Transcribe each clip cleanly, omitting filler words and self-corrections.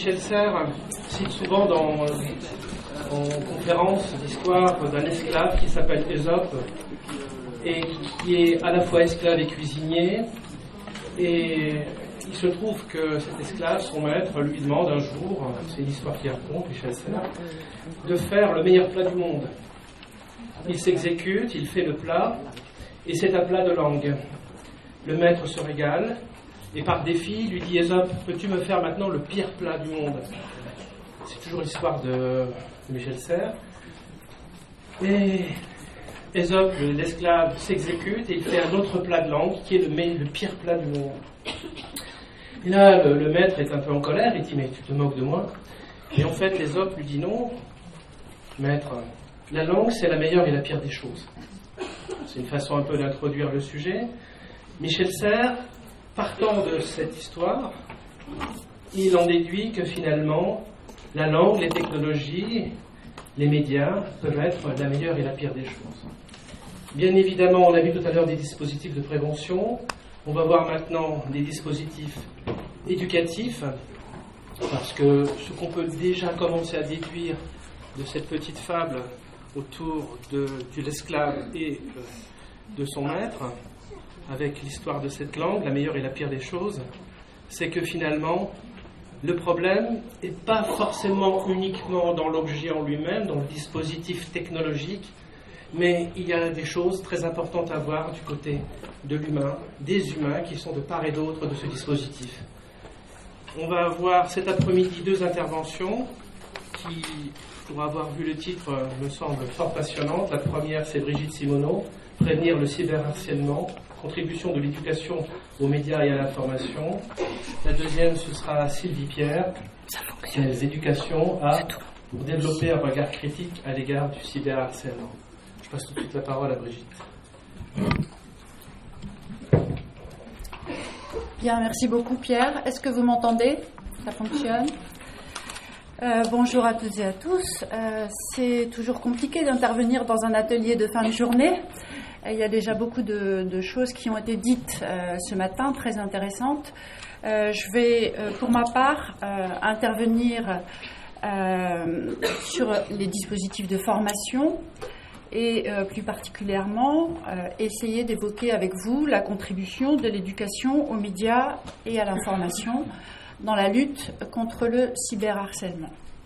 Michel Serres cite souvent en conférence l'histoire d'un esclave qui s'appelle Ésope et qui est à la fois esclave et cuisinier. Et il se trouve que cet esclave, son maître, lui demande un jour, c'est l'histoire qu'il raconte, Michel Serres, de faire le meilleur plat du monde. Il s'exécute, il fait le plat, et c'est un plat de langue. Le maître se régale, et par défi, lui dit Ésope, peux-tu me faire maintenant le pire plat du monde? C'est toujours l'histoire de Michel Serres. Et Ésope, l'esclave, s'exécute et il fait un autre plat de langue qui est le pire plat du monde. Et là, le maître est un peu en colère, il dit mais tu te moques de moi? Et en fait, Ésope lui dit non, maître, la langue c'est la meilleure et la pire des choses. C'est une façon un peu d'introduire le sujet. Michel Serres, partant de cette histoire, il en déduit que finalement, la langue, les technologies, les médias peuvent être la meilleure et la pire des choses. Bien évidemment, on a vu tout à l'heure des dispositifs de prévention. On va voir maintenant des dispositifs éducatifs, parce que ce qu'on peut déjà commencer à déduire de cette petite fable autour de l'esclave et de son maître, avec l'histoire de cette langue, la meilleure et la pire des choses, c'est que finalement, le problème n'est pas forcément uniquement dans l'objet en lui-même, dans le dispositif technologique, mais il y a des choses très importantes à voir du côté de l'humain, des humains qui sont de part et d'autre de ce dispositif. On va avoir cet après-midi 2 interventions qui, pour avoir vu le titre, me semblent fort passionnantes. La première, c'est Brigitte Simoneau, prévenir le cyberharcèlement, contribution de l'éducation aux médias et à l'information. La deuxième, ce sera Sylvie Pierre, quelles éducations pour développer un regard critique à l'égard du cyberharcèlement. Je passe tout de suite la parole à Brigitte. Bien, merci beaucoup Pierre. Est-ce que vous m'entendez? Ça fonctionne? Bonjour à toutes et à tous. C'est toujours compliqué d'intervenir dans un atelier de fin de journée. Il y a déjà beaucoup de choses qui ont été dites ce matin, très intéressantes. Je vais, pour ma part, intervenir sur les dispositifs de formation et plus particulièrement essayer d'évoquer avec vous la contribution de l'éducation aux médias et à l'information dans la lutte contre le cyberharcèlement.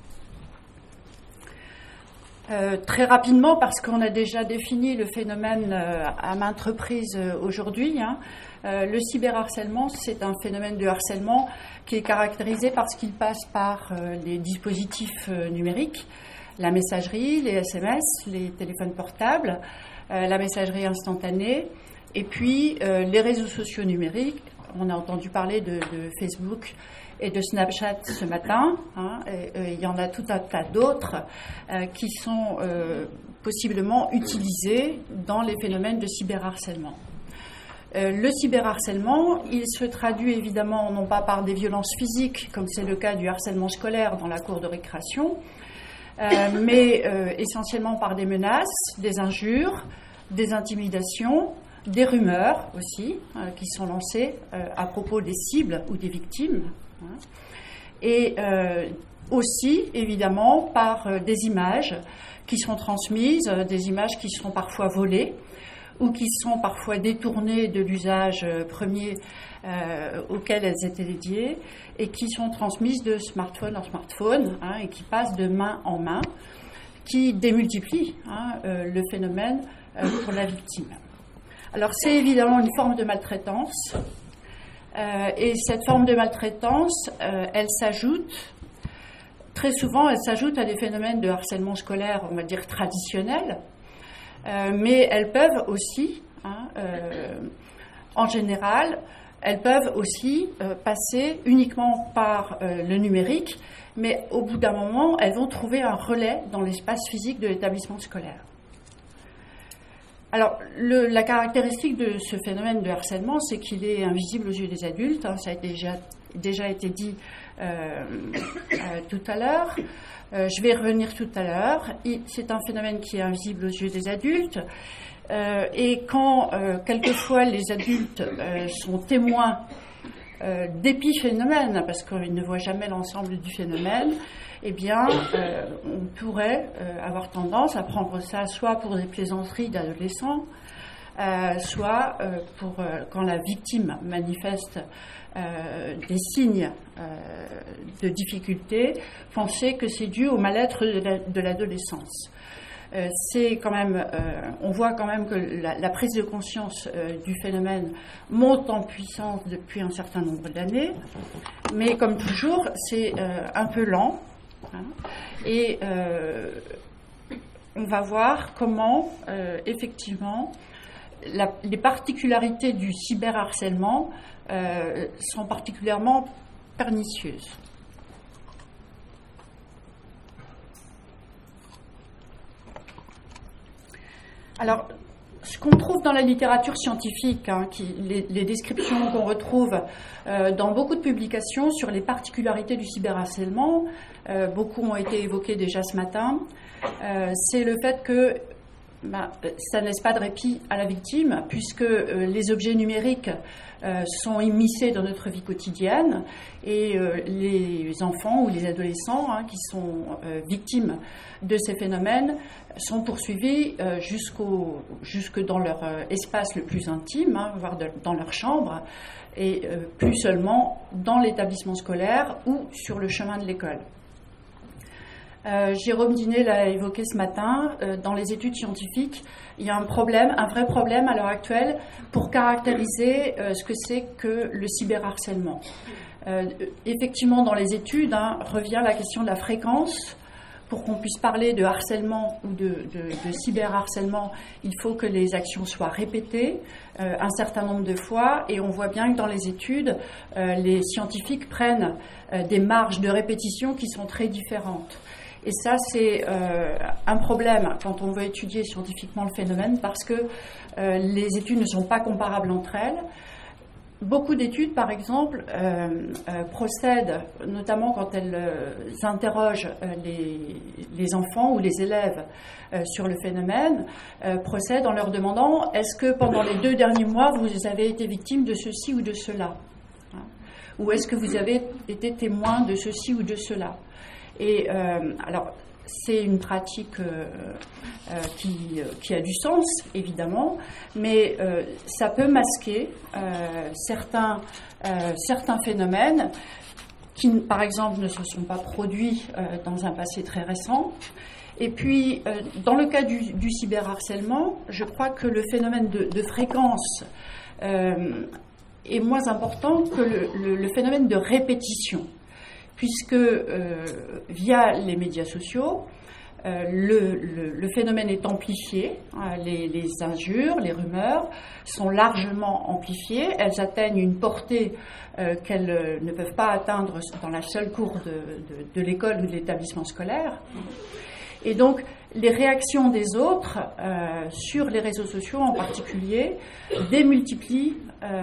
Très rapidement, parce qu'on a déjà défini le phénomène à maintes reprises aujourd'hui, le cyberharcèlement, c'est un phénomène de harcèlement qui est caractérisé parce qu'il passe par les dispositifs numériques, la messagerie, les SMS, les téléphones portables, la messagerie instantanée, et puis les réseaux sociaux numériques. On a entendu parler de Facebook et de Snapchat ce matin. Il y en a tout un tas d'autres qui sont possiblement utilisés dans les phénomènes de cyberharcèlement. Le cyberharcèlement, il se traduit évidemment non pas par des violences physiques, comme c'est le cas du harcèlement scolaire dans la cour de récréation, mais essentiellement par des menaces, des injures, des intimidations, des rumeurs aussi qui sont lancées à propos des cibles ou des victimes, et aussi évidemment par des images qui sont transmises, des images qui sont parfois volées ou qui sont parfois détournées de l'usage premier auquel elles étaient dédiées et qui sont transmises de smartphone en smartphone et qui passent de main en main, qui démultiplient le phénomène pour la victime. Alors c'est évidemment une forme de maltraitance et cette forme de maltraitance, elle s'ajoute, très souvent elle s'ajoute à des phénomènes de harcèlement scolaire, on va dire traditionnels, mais elles peuvent aussi, en général, elles peuvent aussi passer uniquement par le numérique, mais au bout d'un moment, elles vont trouver un relais dans l'espace physique de l'établissement scolaire. Alors, la caractéristique de ce phénomène de harcèlement, c'est qu'il est invisible aux yeux des adultes. Ça a déjà été dit tout à l'heure. Je vais y revenir tout à l'heure. C'est un phénomène qui est invisible aux yeux des adultes. Et quand, quelquefois, les adultes sont témoins d'épiphénomènes, parce qu'il ne voit jamais l'ensemble du phénomène, eh bien, on pourrait avoir tendance à prendre ça soit pour des plaisanteries d'adolescents, soit pour quand la victime manifeste des signes de difficulté, penser que c'est dû au mal-être de l'adolescence. C'est quand même, on voit quand même que la prise de conscience du phénomène monte en puissance depuis un certain nombre d'années, mais comme toujours, c'est un peu lent, hein, et on va voir comment, effectivement, les particularités du cyberharcèlement sont particulièrement pernicieuses. Alors, ce qu'on trouve dans la littérature scientifique, hein, les descriptions qu'on retrouve dans beaucoup de publications sur les particularités du cyberharcèlement, beaucoup ont été évoquées déjà ce matin, c'est le fait que ça ne laisse pas de répit à la victime, puisque les objets numériques sont immiscés dans notre vie quotidienne, et les enfants ou les adolescents, hein, qui sont victimes de ces phénomènes sont poursuivis jusque dans leur espace le plus intime, hein, voire dans leur chambre, et plus seulement dans l'établissement scolaire ou sur le chemin de l'école. Jérôme Dinet l'a évoqué ce matin, dans les études scientifiques, il y a un vrai problème à l'heure actuelle pour caractériser ce que c'est que le cyberharcèlement. Effectivement, dans les études, hein, revient la question de la fréquence. Pour qu'on puisse parler de harcèlement ou de cyberharcèlement, il faut que les actions soient répétées un certain nombre de fois, et on voit bien que dans les études, les scientifiques prennent des marges de répétition qui sont très différentes. Et ça, c'est un problème quand on veut étudier scientifiquement le phénomène, parce que les études ne sont pas comparables entre elles. Beaucoup d'études, par exemple, procèdent, notamment quand elles interrogent les enfants ou les élèves sur le phénomène, procèdent en leur demandant « Est-ce que pendant les 2 derniers mois, vous avez été victime de ceci ou de cela ?» Ou « Est-ce que vous avez été témoin de ceci ou de cela ?» Et alors, c'est une pratique qui a du sens, évidemment, mais ça peut masquer certains phénomènes qui, par exemple, ne se sont pas produits dans un passé très récent. Et puis, dans le cas du cyberharcèlement, je crois que le phénomène de fréquence est moins important que le phénomène de répétition, puisque via les médias sociaux, le phénomène est amplifié, les injures, les rumeurs sont largement amplifiées, elles atteignent une portée qu'elles ne peuvent pas atteindre dans la seule cour de l'école ou de l'établissement scolaire. Et donc, les réactions des autres sur les réseaux sociaux en particulier démultiplient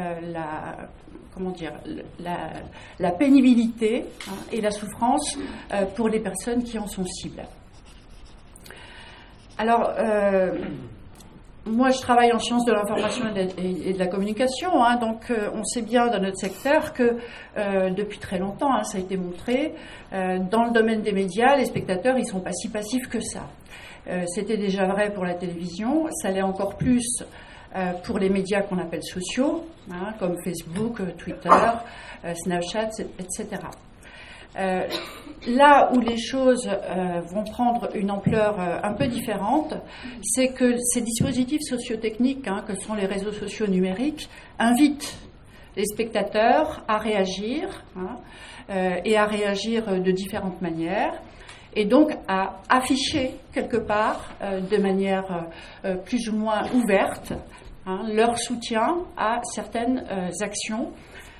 la pénibilité, hein, et la souffrance pour les personnes qui en sont cibles. Alors, moi je travaille en sciences de l'information et de la communication, hein, donc on sait bien dans notre secteur que depuis très longtemps, hein, ça a été montré, dans le domaine des médias, les spectateurs ils sont pas si passifs que ça. C'était déjà vrai pour la télévision, ça l'est encore plus pour les médias qu'on appelle sociaux, hein, comme Facebook, Twitter, Snapchat, etc. Là où les choses vont prendre une ampleur un peu différente, c'est que ces dispositifs sociotechniques, hein, que sont les réseaux sociaux numériques, invitent les spectateurs à réagir, hein, et à réagir de différentes manières, et donc à afficher quelque part, de manière plus ou moins ouverte, hein, leur soutien à certaines actions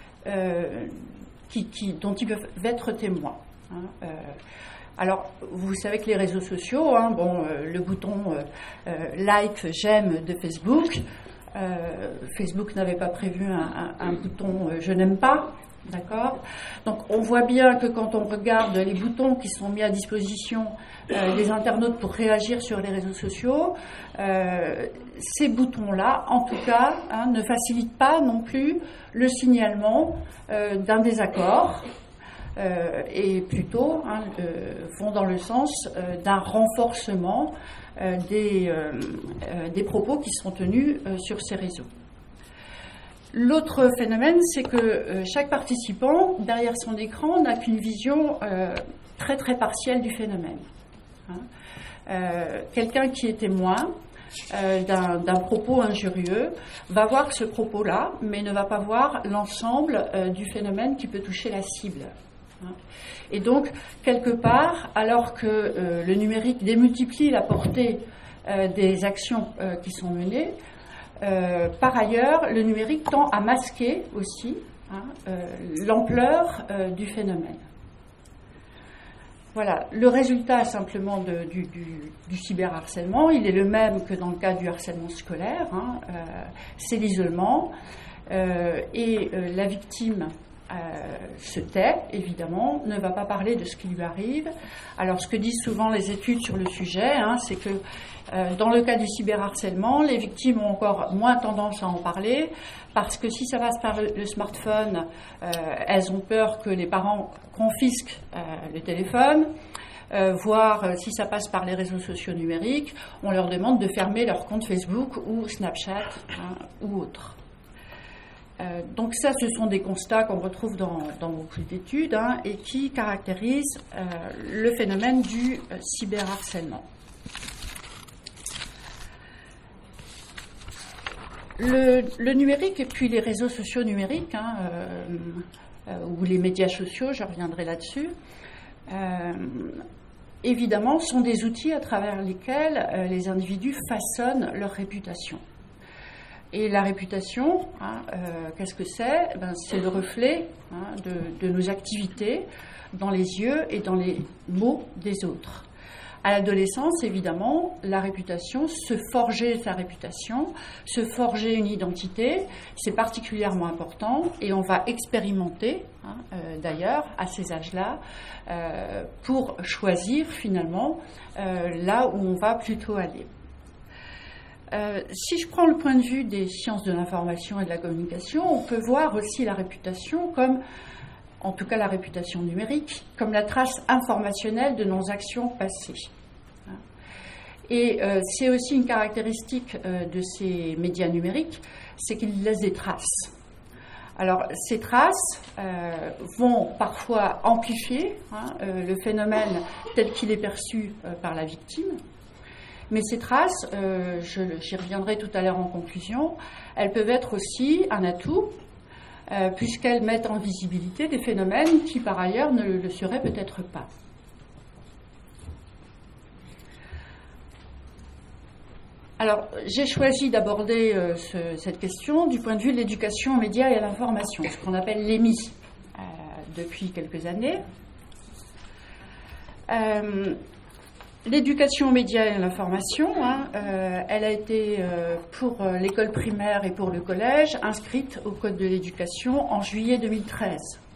dont ils peuvent être témoins. Hein. Alors, vous savez que les réseaux sociaux, hein, le bouton like, j'aime de Facebook, Facebook n'avait pas prévu un bouton je n'aime pas, D'accord ? Donc on voit bien que quand on regarde les boutons qui sont mis à disposition des internautes pour réagir sur les réseaux sociaux, ces boutons-là, en tout cas, ne facilitent pas non plus le signalement d'un désaccord et plutôt vont dans le sens d'un renforcement des propos qui sont tenus sur ces réseaux. L'autre phénomène, c'est que chaque participant, derrière son écran, n'a qu'une vision très très partielle du phénomène. Quelqu'un qui est témoin d'un propos injurieux va voir ce propos-là, mais ne va pas voir l'ensemble du phénomène qui peut toucher la cible. Et donc, quelque part, alors que le numérique démultiplie la portée des actions qui sont menées, par ailleurs, le numérique tend à masquer aussi l'ampleur du phénomène. Voilà, le résultat simplement du cyberharcèlement, il est le même que dans le cas du harcèlement scolaire, c'est l'isolement, et la victime se tait, évidemment, ne va pas parler de ce qui lui arrive. Alors, ce que disent souvent les études sur le sujet, c'est que dans le cas du cyberharcèlement, les victimes ont encore moins tendance à en parler, parce que si ça passe par le smartphone, elles ont peur que les parents confisquent le téléphone, voire si ça passe par les réseaux sociaux numériques, on leur demande de fermer leur compte Facebook ou Snapchat ou autre. Donc ça, ce sont des constats qu'on retrouve dans beaucoup d'études et qui caractérisent le phénomène du cyberharcèlement. Le numérique et puis les réseaux sociaux numériques, ou les médias sociaux, je reviendrai là-dessus, évidemment, sont des outils à travers lesquels les individus façonnent leur réputation. Et la réputation, qu'est-ce que c'est ? C'est le reflet de nos activités dans les yeux et dans les mots des autres. À l'adolescence, évidemment, la réputation, se forger sa réputation, se forger une identité, c'est particulièrement important et on va expérimenter, d'ailleurs, à ces âges-là, pour choisir finalement là où on va plutôt aller. Si je prends le point de vue des sciences de l'information et de la communication, on peut voir aussi la réputation comme, en tout cas la réputation numérique, comme la trace informationnelle de nos actions passées. Et c'est aussi une caractéristique de ces médias numériques, c'est qu'ils laissent des traces. Alors ces traces vont parfois amplifier le phénomène tel qu'il est perçu par la victime. Mais ces traces, j'y reviendrai tout à l'heure en conclusion, elles peuvent être aussi un atout, puisqu'elles mettent en visibilité des phénomènes qui, par ailleurs, ne le seraient peut-être pas. Alors, j'ai choisi d'aborder cette question du point de vue de l'éducation aux médias et à l'information, ce qu'on appelle l'EMI, depuis quelques années. L'éducation aux médias et à l'information, elle a été, pour l'école primaire et pour le collège, inscrite au Code de l'éducation en juillet 2013.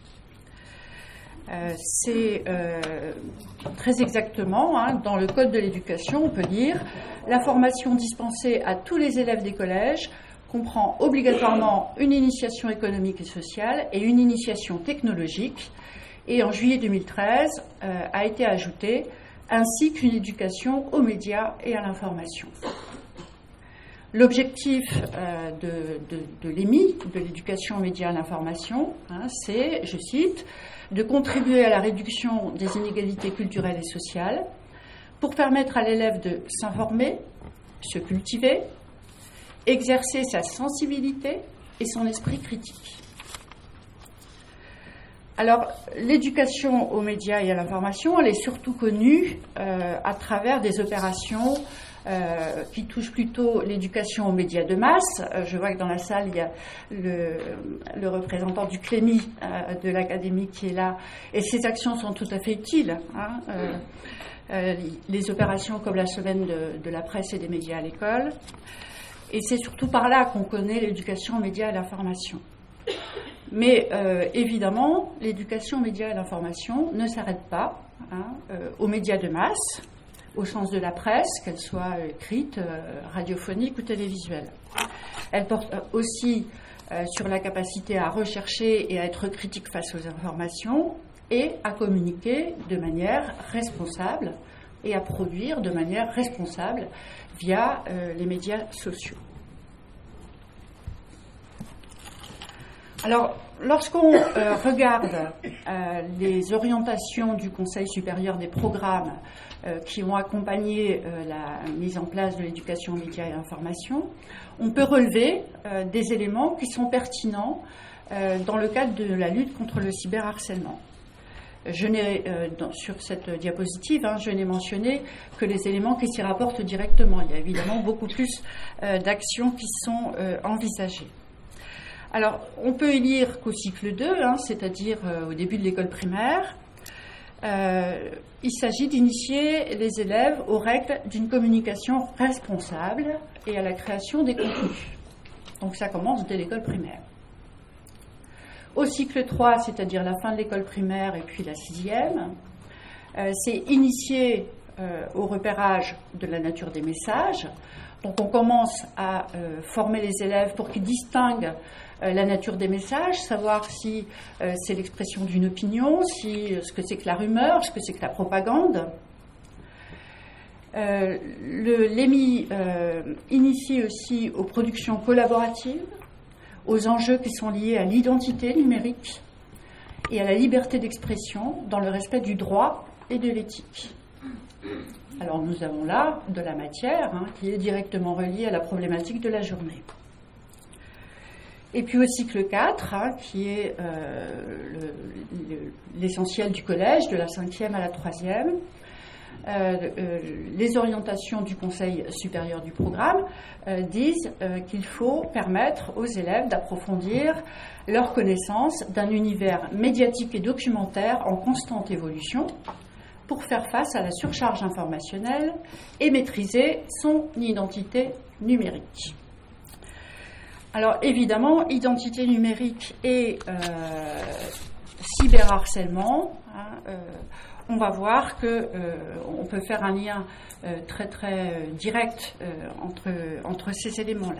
C'est très exactement, dans le Code de l'éducation, on peut dire, la formation dispensée à tous les élèves des collèges comprend obligatoirement une initiation économique et sociale et une initiation technologique. Et en juillet 2013, a été ajoutée ainsi qu'une éducation aux médias et à l'information. L'objectif de l'EMI, de l'éducation aux médias et à l'information, c'est, je cite, de contribuer à la réduction des inégalités culturelles et sociales pour permettre à l'élève de s'informer, se cultiver, exercer sa sensibilité et son esprit critique. Alors, l'éducation aux médias et à l'information, elle est surtout connue à travers des opérations qui touchent plutôt l'éducation aux médias de masse. Je vois que dans la salle, il y a le représentant du CLEMI de l'Académie qui est là, et ces actions sont tout à fait utiles. Les opérations comme la semaine de la presse et des médias à l'école. Et c'est surtout par là qu'on connaît l'éducation aux médias et à l'information. Mais évidemment, l'éducation aux médias et à l'information ne s'arrête pas aux médias de masse, au sens de la presse, qu'elle soit écrite, radiophonique ou télévisuelle. Elle porte aussi sur la capacité à rechercher et à être critique face aux informations et à communiquer de manière responsable et à produire de manière responsable via les médias sociaux. Alors, lorsqu'on regarde les orientations du Conseil supérieur des programmes qui ont accompagné la mise en place de l'éducation aux médias et à l'information, on peut relever des éléments qui sont pertinents dans le cadre de la lutte contre le cyberharcèlement. Sur cette diapositive, je n'ai mentionné que les éléments qui s'y rapportent directement. Il y a évidemment beaucoup plus d'actions qui sont envisagées. Alors, on peut y lire qu'au cycle 2, c'est-à-dire au début de l'école primaire, il s'agit d'initier les élèves aux règles d'une communication responsable et à la création des contenus. Donc ça commence dès l'école primaire. Au cycle 3, c'est-à-dire la fin de l'école primaire et puis la 6e, c'est initier au repérage de la nature des messages. Donc on commence à former les élèves pour qu'ils distinguent la nature des messages, savoir si c'est l'expression d'une opinion, ce que c'est que la rumeur, ce que c'est que la propagande. L'EMI initie aussi aux productions collaboratives, aux enjeux qui sont liés à l'identité numérique et à la liberté d'expression dans le respect du droit et de l'éthique. Alors nous avons là de la matière qui est directement reliée à la problématique de la journée. Et puis au cycle 4, qui est l'essentiel du collège, de la 5e à la 3e, les orientations du Conseil supérieur du programme disent qu'il faut permettre aux élèves d'approfondir leur connaissance d'un univers médiatique et documentaire en constante évolution pour faire face à la surcharge informationnelle et maîtriser son identité numérique. Alors évidemment, identité numérique et cyberharcèlement, on va voir qu'on peut faire un lien très très direct entre ces éléments-là.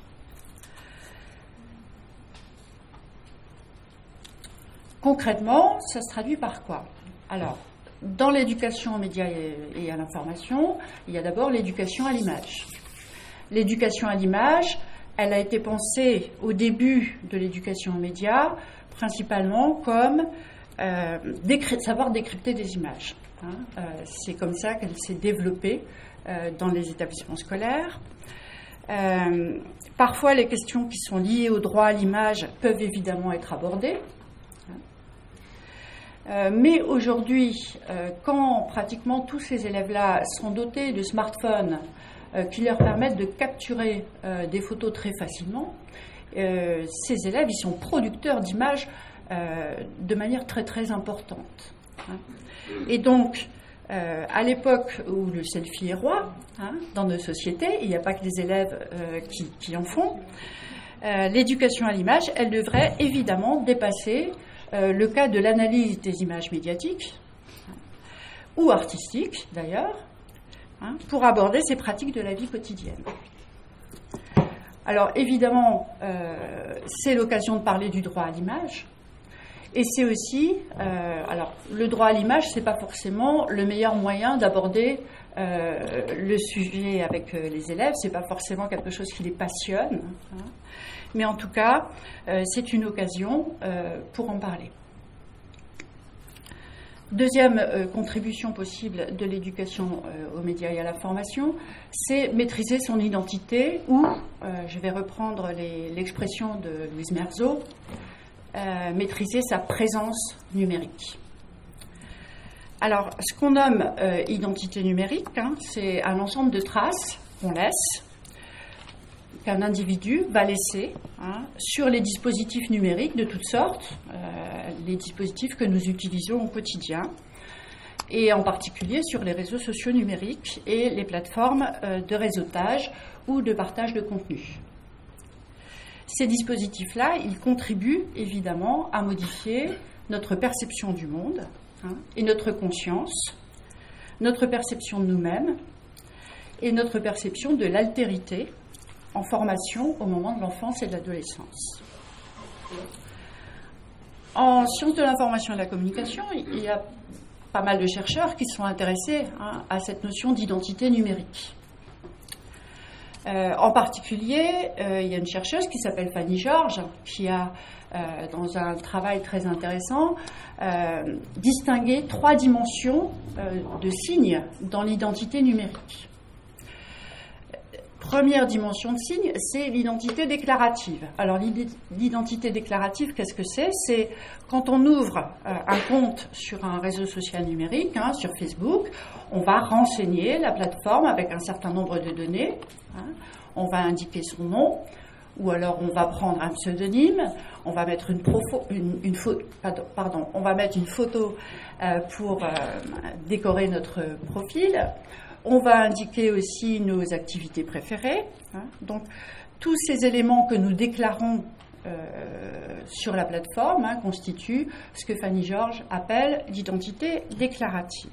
Concrètement, ça se traduit par quoi? Alors, dans l'éducation aux médias et à l'information, il y a d'abord l'éducation à l'image. L'éducation à l'image, elle a été pensée au début de l'éducation aux médias, principalement comme savoir décrypter des images. C'est comme ça qu'elle s'est développée dans les établissements scolaires. Parfois, les questions qui sont liées au droit à l'image peuvent évidemment être abordées. Mais aujourd'hui, quand pratiquement tous ces élèves-là sont dotés de smartphones qui leur permettent de capturer des photos très facilement, ces élèves, ils sont producteurs d'images de manière très très importante. Et donc, à l'époque où le selfie est roi, dans nos sociétés, il n'y a pas que les élèves qui en font, l'éducation à l'image, elle devrait évidemment dépasser le cas de l'analyse des images médiatiques, ou artistiques d'ailleurs, pour aborder ces pratiques de la vie quotidienne. Alors évidemment, c'est l'occasion de parler du droit à l'image, et c'est aussi, alors le droit à l'image, c'est pas forcément le meilleur moyen d'aborder le sujet avec les élèves, c'est pas forcément quelque chose qui les passionne, mais en tout cas, c'est une occasion pour en parler. Deuxième contribution possible de l'éducation aux médias et à l'information, c'est maîtriser son identité ou, je vais reprendre l'expression de Louise Merzot, maîtriser sa présence numérique. Alors, ce qu'on nomme identité numérique, c'est un ensemble de traces qu'on laisse, qu'un individu va laisser sur les dispositifs numériques de toutes sortes, les dispositifs que nous utilisons au quotidien, et en particulier sur les réseaux sociaux numériques et les plateformes de réseautage ou de partage de contenu. Ces dispositifs-là, ils contribuent évidemment à modifier notre perception du monde et notre conscience, notre perception de nous-mêmes et notre perception de l'altérité en formation au moment de l'enfance et de l'adolescence. En sciences de l'information et de la communication, il y a pas mal de chercheurs qui sont intéressés à cette notion d'identité numérique. En particulier, il y a une chercheuse qui s'appelle Fanny George, qui a, dans un travail très intéressant, distingué 3 dimensions de signes dans l'identité numérique. Première dimension de signe, c'est l'identité déclarative. Alors l'identité déclarative, qu'est-ce que c'est ? C'est quand on ouvre un compte sur un réseau social numérique, sur Facebook, on va renseigner la plateforme avec un certain nombre de données. On va indiquer son nom, ou alors on va prendre un pseudonyme, on va mettre une photo pour décorer notre profil. On va indiquer aussi nos activités préférées. Donc, tous ces éléments que nous déclarons sur la plateforme constituent ce que Fanny George appelle l'identité déclarative.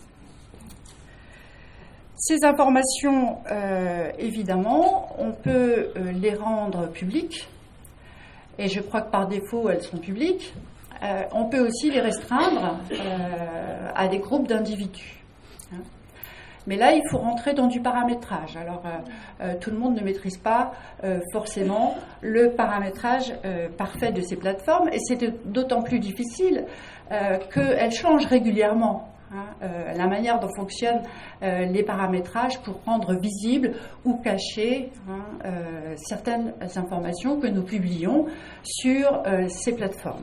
Ces informations, évidemment, on peut les rendre publiques, et je crois que par défaut, elles sont publiques. On peut aussi les restreindre à des groupes d'individus. Mais là, il faut rentrer dans du paramétrage. Alors, tout le monde ne maîtrise pas forcément le paramétrage parfait de ces plateformes, et c'est d'autant plus difficile qu'elles changent régulièrement. La manière dont fonctionnent les paramétrages pour rendre visibles ou cacher certaines informations que nous publions sur ces plateformes.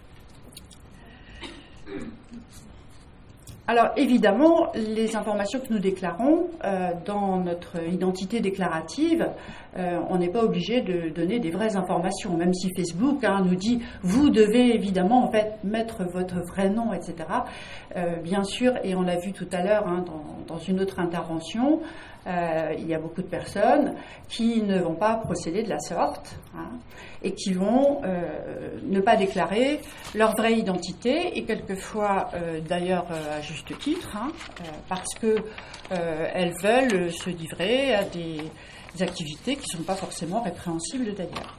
Alors évidemment, les informations que nous déclarons dans notre identité déclarative, on n'est pas obligé de donner des vraies informations, même si Facebook nous dit vous devez évidemment en fait mettre votre vrai nom, etc. Bien sûr, et on l'a vu tout à l'heure dans une autre intervention, il y a beaucoup de personnes qui ne vont pas procéder de la sorte et qui vont ne pas déclarer leur vraie identité, et quelquefois d'ailleurs à juste titre, parce qu'elles veulent se livrer à des activités qui ne sont pas forcément répréhensibles d'ailleurs.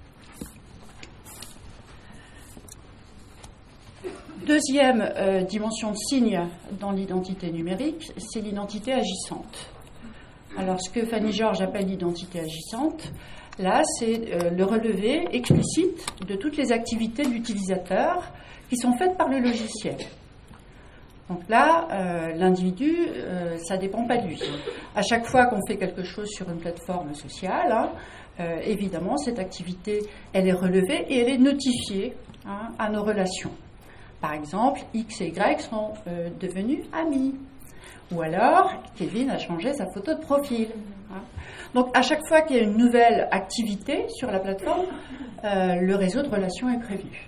Deuxième dimension de signe dans l'identité numérique, c'est l'identité agissante. Alors, ce que Fanny George appelle l'identité agissante, là, c'est le relevé explicite de toutes les activités de l'utilisateur qui sont faites par le logiciel. Donc là, l'individu, ça ne dépend pas de lui. À chaque fois qu'on fait quelque chose sur une plateforme sociale, évidemment, cette activité, elle est relevée et elle est notifiée à nos relations. Par exemple, X et Y sont devenus amis. Ou alors, Kevin a changé sa photo de profil. Donc, à chaque fois qu'il y a une nouvelle activité sur la plateforme, le réseau de relations est prévu.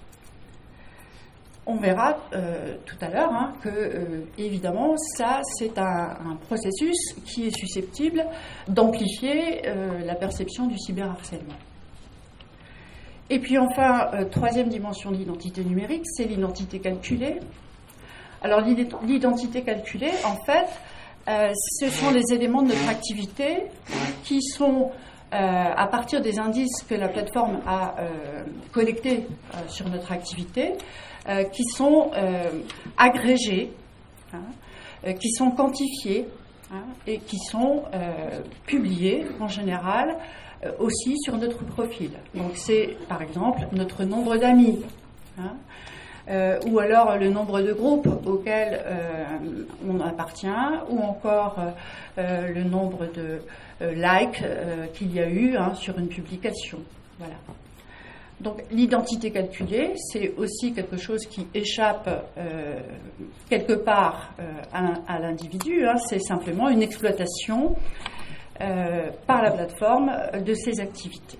On verra tout à l'heure que, évidemment, ça, c'est un processus qui est susceptible d'amplifier la perception du cyberharcèlement. Et puis enfin, troisième dimension de l'identité numérique, c'est l'identité calculée. Alors l'identité calculée, en fait, ce sont les éléments de notre activité qui sont, à partir des indices que la plateforme a collectés sur notre activité, qui sont agrégés, qui sont quantifiés et qui sont publiés en général aussi sur notre profil. Donc c'est par exemple notre nombre d'amis, ou alors le nombre de groupes auxquels on appartient, ou encore le nombre de likes qu'il y a eu sur une publication. Voilà. Donc l'identité calculée, c'est aussi quelque chose qui échappe quelque part à l'individu, c'est simplement une exploitation par la plateforme de ses activités.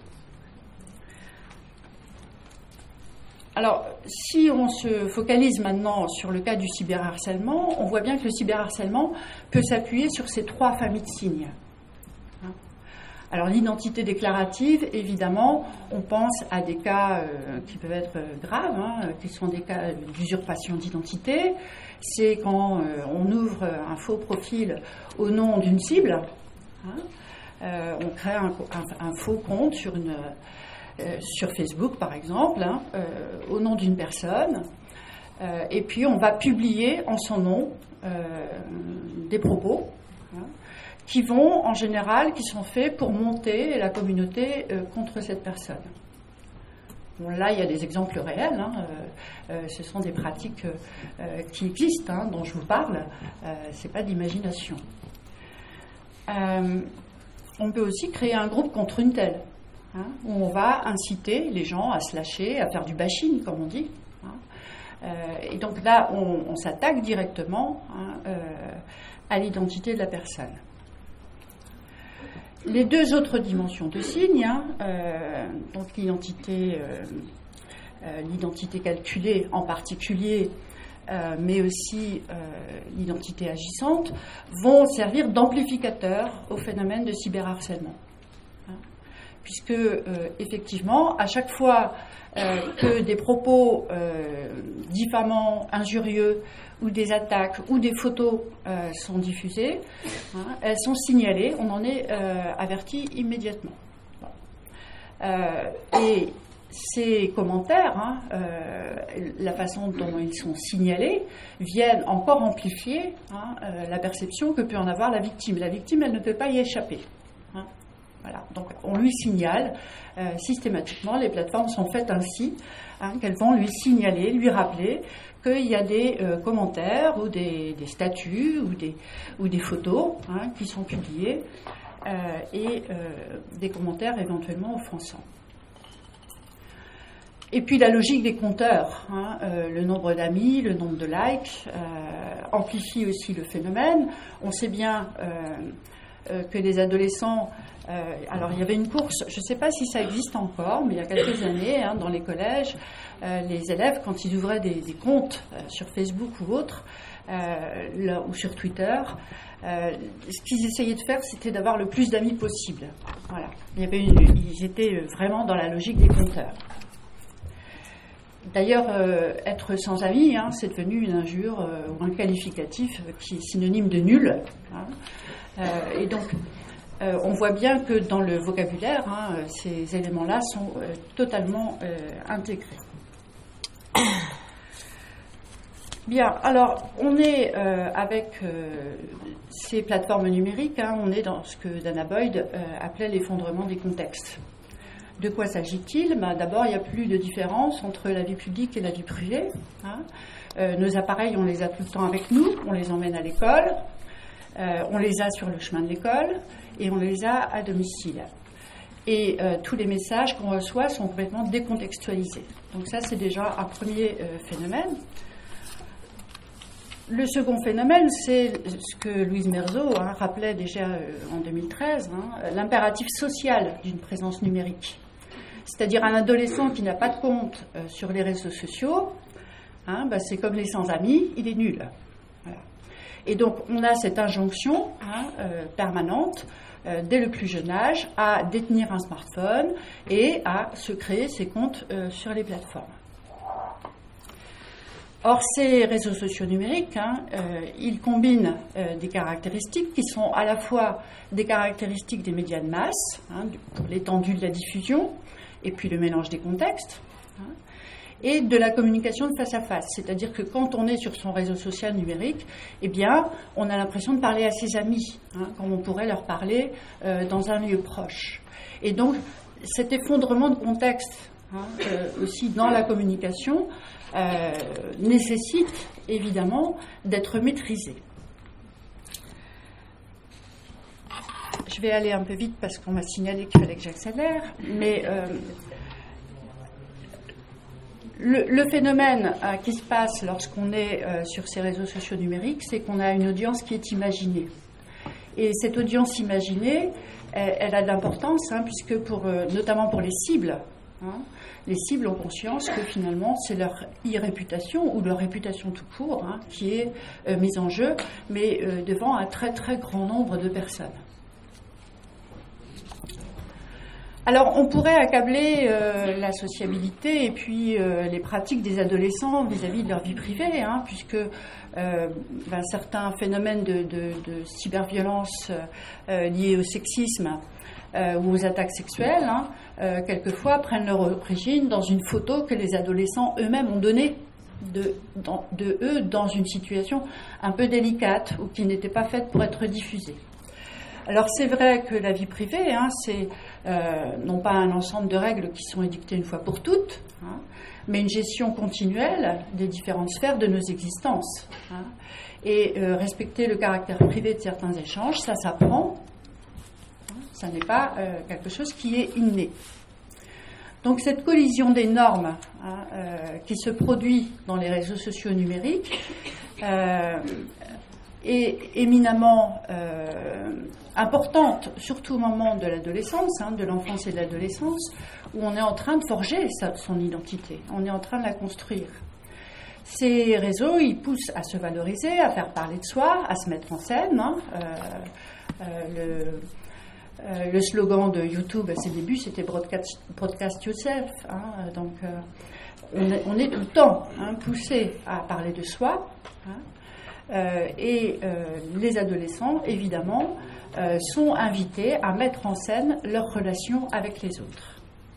Alors, si on se focalise maintenant sur le cas du cyberharcèlement, on voit bien que le cyberharcèlement peut s'appuyer sur ces 3 familles de signes. Alors l'identité déclarative, évidemment, on pense à des cas qui peuvent être graves, qui sont des cas d'usurpation d'identité. C'est quand on ouvre un faux profil au nom d'une cible. On crée un faux compte sur Facebook, par exemple, au nom d'une personne. Et puis on va publier en son nom des propos qui vont, en général, qui sont faits pour monter la communauté contre cette personne. Bon, là, il y a des exemples réels. Ce sont des pratiques qui existent, dont je vous parle. C'est pas d'imagination. On peut aussi créer un groupe contre une telle, où on va inciter les gens à se lâcher, à faire du bashing, comme on dit. Et donc là, on s'attaque directement à l'identité de la personne. Les deux autres dimensions de signes, donc l'identité calculée en particulier, mais aussi l'identité agissante, vont servir d'amplificateur au phénomène de cyberharcèlement. Puisque, effectivement, à chaque fois que des propos diffamants, injurieux, ou des attaques, ou des photos sont diffusées, elles sont signalées, on en est averti immédiatement. Et ces commentaires, la façon dont ils sont signalés, viennent encore amplifier la perception que peut en avoir la victime. La victime, elle ne peut pas y échapper. Voilà. Donc on lui signale systématiquement, les plateformes sont faites ainsi, qu'elles vont lui signaler, lui rappeler qu'il y a des commentaires ou des statuts ou des photos qui sont publiées et des commentaires éventuellement offensants. Et puis la logique des compteurs, le nombre d'amis, le nombre de likes, amplifie aussi le phénomène. On sait bien que les adolescents... alors il y avait une course, je ne sais pas si ça existe encore, mais il y a quelques années, dans les collèges, les élèves, quand ils ouvraient des comptes sur Facebook ou autre, ou sur Twitter, ce qu'ils essayaient de faire, c'était d'avoir le plus d'amis possible. Voilà. Ils étaient vraiment dans la logique des compteurs. D'ailleurs, être sans amis, c'est devenu une injure ou un qualificatif qui est synonyme de nul. Et donc, on voit bien que dans le vocabulaire, ces éléments-là sont totalement intégrés. Bien, alors, on est avec ces plateformes numériques, on est dans ce que Dana Boyd appelait l'effondrement des contextes. De quoi s'agit-il ? D'abord, il n'y a plus de différence entre la vie publique et la vie privée. Nos appareils, on les a tout le temps avec nous, on les emmène à l'école, on les a sur le chemin de l'école et on les a à domicile. Et tous les messages qu'on reçoit sont complètement décontextualisés. Donc ça, c'est déjà un premier phénomène. Le second phénomène, c'est ce que Louise Merzo rappelait déjà en 2013, l'impératif social d'une présence numérique. C'est-à-dire un adolescent qui n'a pas de compte sur les réseaux sociaux, c'est comme les sans-amis, il est nul. Voilà. Et donc on a cette injonction permanente, dès le plus jeune âge, à détenir un smartphone et à se créer ses comptes sur les plateformes. Or, ces réseaux sociaux numériques, ils combinent des caractéristiques qui sont à la fois des caractéristiques des médias de masse, pour l'étendue de la diffusion, et puis le mélange des contextes, et de la communication de face à face. C'est-à-dire que quand on est sur son réseau social numérique, eh bien, on a l'impression de parler à ses amis, comme on pourrait leur parler dans un lieu proche. Et donc, cet effondrement de contexte, aussi dans la communication, nécessite évidemment d'être maîtrisé. Je vais aller un peu vite parce qu'on m'a signalé qu'il fallait que j'accélère, mais le phénomène qui se passe lorsqu'on est sur ces réseaux sociaux numériques, c'est qu'on a une audience qui est imaginée. Et cette audience imaginée, elle a de l'importance, puisque notamment pour les cibles, les cibles ont conscience que finalement c'est leur e-réputation ou leur réputation tout court qui est mise en jeu, mais devant un très très grand nombre de personnes. Alors, on pourrait accabler la sociabilité et puis les pratiques des adolescents vis-à-vis de leur vie privée, hein, puisque certains phénomènes de cyberviolence liés au sexisme ou aux attaques sexuelles, hein, quelquefois prennent leur origine dans une photo que les adolescents eux-mêmes ont donnée de eux dans une situation un peu délicate ou qui n'était pas faite pour être diffusée. Alors c'est vrai que la vie privée, hein, c'est non pas un ensemble de règles qui sont édictées une fois pour toutes, hein, mais une gestion continuelle des différentes sphères de nos existences. Hein. Et respecter le caractère privé de certains échanges, ça s'apprend. Ça n'est pas quelque chose qui est inné. Donc cette collision des normes, hein, qui se produit dans les réseaux sociaux numériques est éminemment importante, surtout au moment de l'adolescence, hein, de l'enfance et de l'adolescence, où on est en train de forger son identité, on est en train de la construire. Ces réseaux, ils poussent à se valoriser, à faire parler de soi, à se mettre en scène. Hein, le slogan de YouTube à ses débuts, c'était Broadcast Yourself. Hein, donc, on est tout le temps, hein, poussé à parler de soi. Hein, et les adolescents, évidemment, sont invités à mettre en scène leurs relations avec les autres.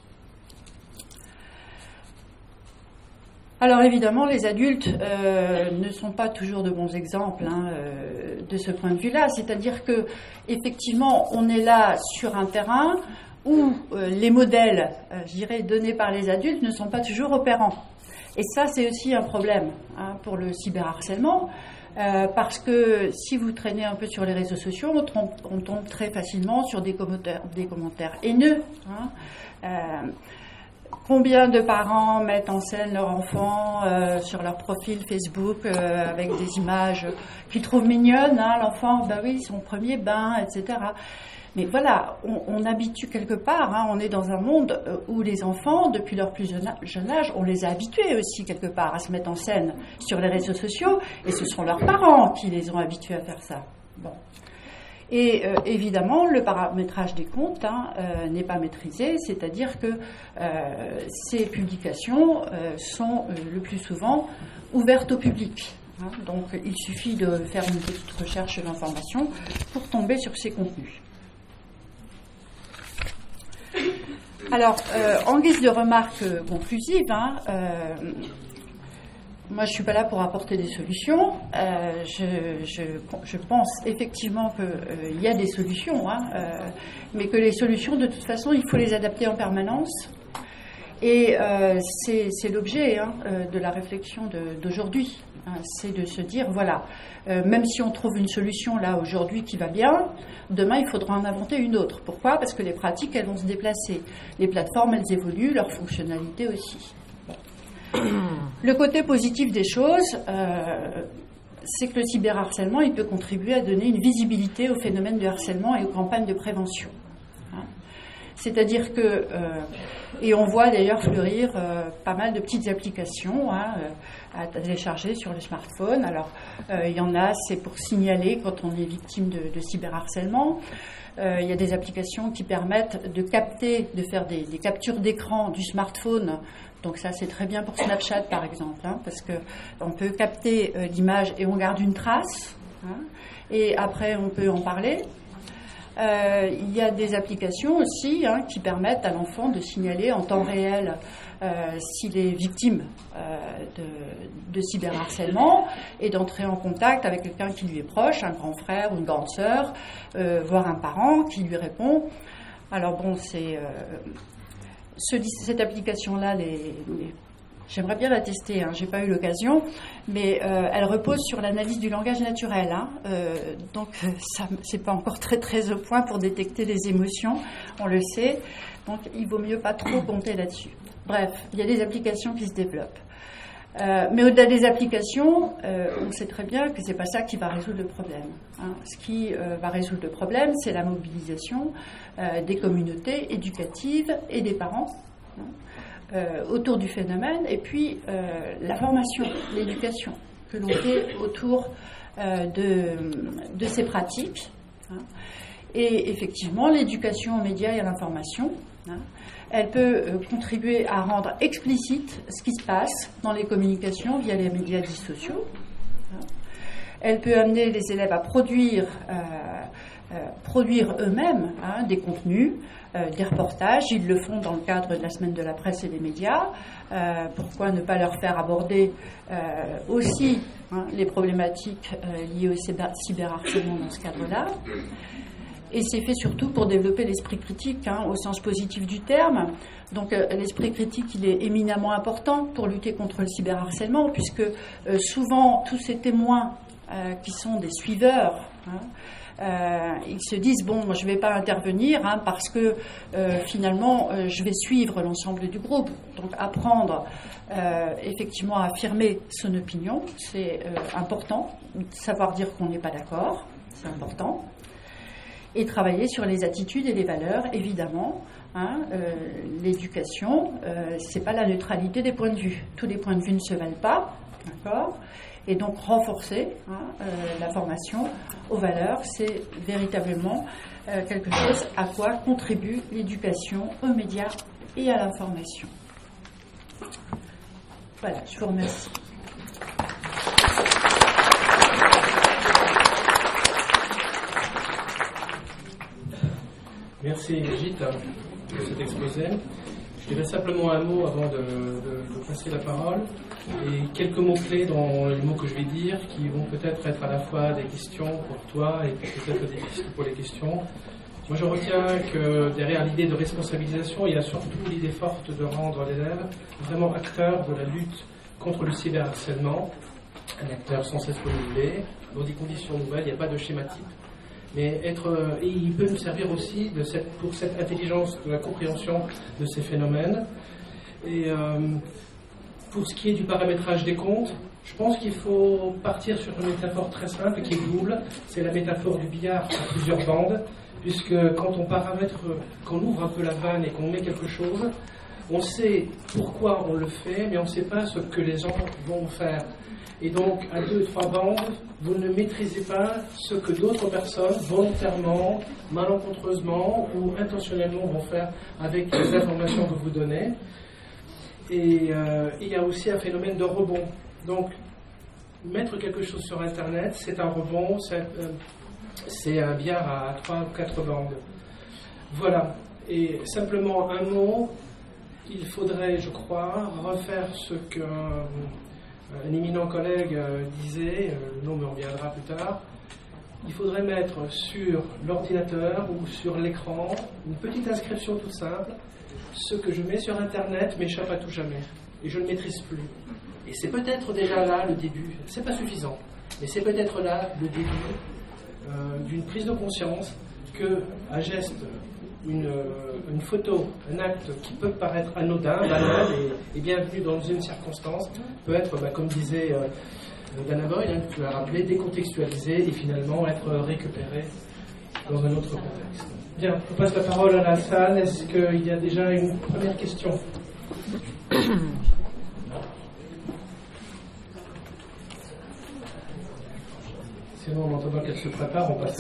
Alors évidemment, les adultes ne sont pas toujours de bons exemples, hein, de ce point de vue-là. C'est-à-dire que effectivement, on est là sur un terrain où les modèles, je dirais, donnés par les adultes ne sont pas toujours opérants. Et ça, c'est aussi un problème, hein, pour le cyberharcèlement, parce que si vous traînez un peu sur les réseaux sociaux, on tombe très facilement sur des commentaires haineux. Hein, combien de parents mettent en scène leur enfant sur leur profil Facebook avec des images qu'ils trouvent mignonnes, hein, l'enfant, bah oui, son premier bain, etc. Mais voilà, on habitue quelque part, hein, on est dans un monde où les enfants, depuis leur plus jeune âge, on les a habitués aussi quelque part à se mettre en scène sur les réseaux sociaux, et ce sont leurs parents qui les ont habitués à faire ça. Bon. Et évidemment, le paramétrage des comptes, hein, n'est pas maîtrisé, c'est-à-dire que ces publications sont le plus souvent ouvertes au public. Hein, donc il suffit de faire une petite recherche d'information pour tomber sur ces contenus. Alors, en guise de remarque conclusive, hein, moi, je ne suis pas là pour apporter des solutions. Je pense effectivement qu'il y a des solutions, hein, mais que les solutions, de toute façon, il faut les adapter en permanence. Et c'est l'objet, hein, de la réflexion d'aujourd'hui. Hein, c'est de se dire, voilà, même si on trouve une solution là aujourd'hui qui va bien, demain il faudra en inventer une autre. Pourquoi ? Parce que les pratiques, elles vont se déplacer. Les plateformes, elles évoluent, leurs fonctionnalités aussi. Le côté positif des choses, c'est que le cyberharcèlement, il peut contribuer à donner une visibilité aux phénomènes de harcèlement et aux campagnes de prévention. Hein. C'est-à-dire que, et on voit d'ailleurs fleurir pas mal de petites applications, hein, à télécharger sur le smartphone. Alors, il y en a, c'est pour signaler quand on est victime de cyberharcèlement. Il y a des applications qui permettent de capter, de faire des captures d'écran du smartphone. Donc ça, c'est très bien pour Snapchat, par exemple, hein, parce qu'on peut capter l'image et on garde une trace, hein, et après, on peut en parler. Il y a des applications aussi, hein, qui permettent à l'enfant de signaler en temps réel s'il est victime de cyberharcèlement et d'entrer en contact avec quelqu'un qui lui est proche, un grand frère ou une grande sœur, voire un parent qui lui répond. Alors bon, c'est... cette application-là, j'aimerais bien la tester, hein, j'ai pas eu l'occasion, mais elle repose sur l'analyse du langage naturel, hein, donc ça, c'est pas encore très très au point pour détecter les émotions, on le sait, donc il vaut mieux pas trop compter là-dessus. Bref, il y a des applications qui se développent. Mais au-delà des applications, on sait très bien que c'est pas ça qui va résoudre le problème. Hein. Ce qui va résoudre le problème, c'est la mobilisation des communautés éducatives et des parents, hein, autour du phénomène, et puis la formation, l'éducation que l'on fait autour de ces pratiques. Hein. Et effectivement, l'éducation aux médias et à l'information, hein. Elle peut contribuer à rendre explicite ce qui se passe dans les communications via les médias dits sociaux. Hein. Elle peut amener les élèves à produire eux-mêmes, hein, des contenus, des reportages. Ils le font dans le cadre de la semaine de la presse et des médias. Pourquoi ne pas leur faire aborder aussi, hein, les problématiques liées au cyberharcèlement dans ce cadre-là. Et c'est fait surtout pour développer l'esprit critique, hein, au sens positif du terme. Donc l'esprit critique, il est éminemment important pour lutter contre le cyberharcèlement, puisque souvent tous ces témoins qui sont des suiveurs, hein, ils se disent, bon, moi je ne vais pas intervenir, hein, parce que finalement je vais suivre l'ensemble du groupe. Donc apprendre effectivement à affirmer son opinion, c'est important. Savoir dire qu'on n'est pas d'accord, c'est important. Et travailler sur les attitudes et les valeurs, évidemment. Hein, l'éducation, c'est pas la neutralité des points de vue. Tous les points de vue ne se valent pas, d'accord ? Et donc renforcer, hein, la formation aux valeurs, c'est véritablement quelque chose à quoi contribue l'éducation aux médias et à l'information. Voilà, je vous remercie. Merci Brigitte pour cet exposé. Je dirais simplement un mot avant de passer la parole, et quelques mots-clés dans les mots que je vais dire qui vont peut-être être à la fois des questions pour toi et peut-être des questions pour les questions. Moi je retiens que derrière l'idée de responsabilisation, il y a surtout l'idée forte de rendre l'élève vraiment acteur de la lutte contre le cyberharcèlement, un acteur sans cesse renouvelé, dans des conditions nouvelles, il n'y a pas de schéma type. Mais et il peut nous servir aussi pour cette intelligence de la compréhension de ces phénomènes. Et pour ce qui est du paramétrage des comptes, je pense qu'il faut partir sur une métaphore très simple qui est double. C'est la métaphore du billard à plusieurs bandes, puisque quand on paramètre, qu'on ouvre un peu la vanne et qu'on met quelque chose, on sait pourquoi on le fait, mais on ne sait pas ce que les gens vont faire. Et donc, à 2 ou 3 bandes, vous ne maîtrisez pas ce que d'autres personnes, volontairement, malencontreusement ou intentionnellement vont faire avec les informations que vous donnez. Et il y a aussi un phénomène de rebond. Donc, mettre quelque chose sur Internet, c'est un rebond, c'est un billard à 3 ou 4 bandes. Voilà. Et simplement un mot, il faudrait, je crois, refaire ce que... un éminent collègue disait, le nom me reviendra plus tard, il faudrait mettre sur l'ordinateur ou sur l'écran une petite inscription toute simple, ce que je mets sur Internet m'échappe à tout jamais, et je ne maîtrise plus. Et c'est peut-être déjà là le début, c'est pas suffisant, mais c'est peut-être là le début d'une prise de conscience qu'un geste, une photo, un acte qui peut paraître anodin, banal et bienvenu dans une circonstance, peut être, comme disait Dana Boyle, tu l'as rappelé, décontextualisé et finalement être récupéré dans un autre contexte. Bien, je passe la parole à la salle. Est-ce qu'il y a déjà une première question ? Sinon, en attendant qu'elle se prépare, on passe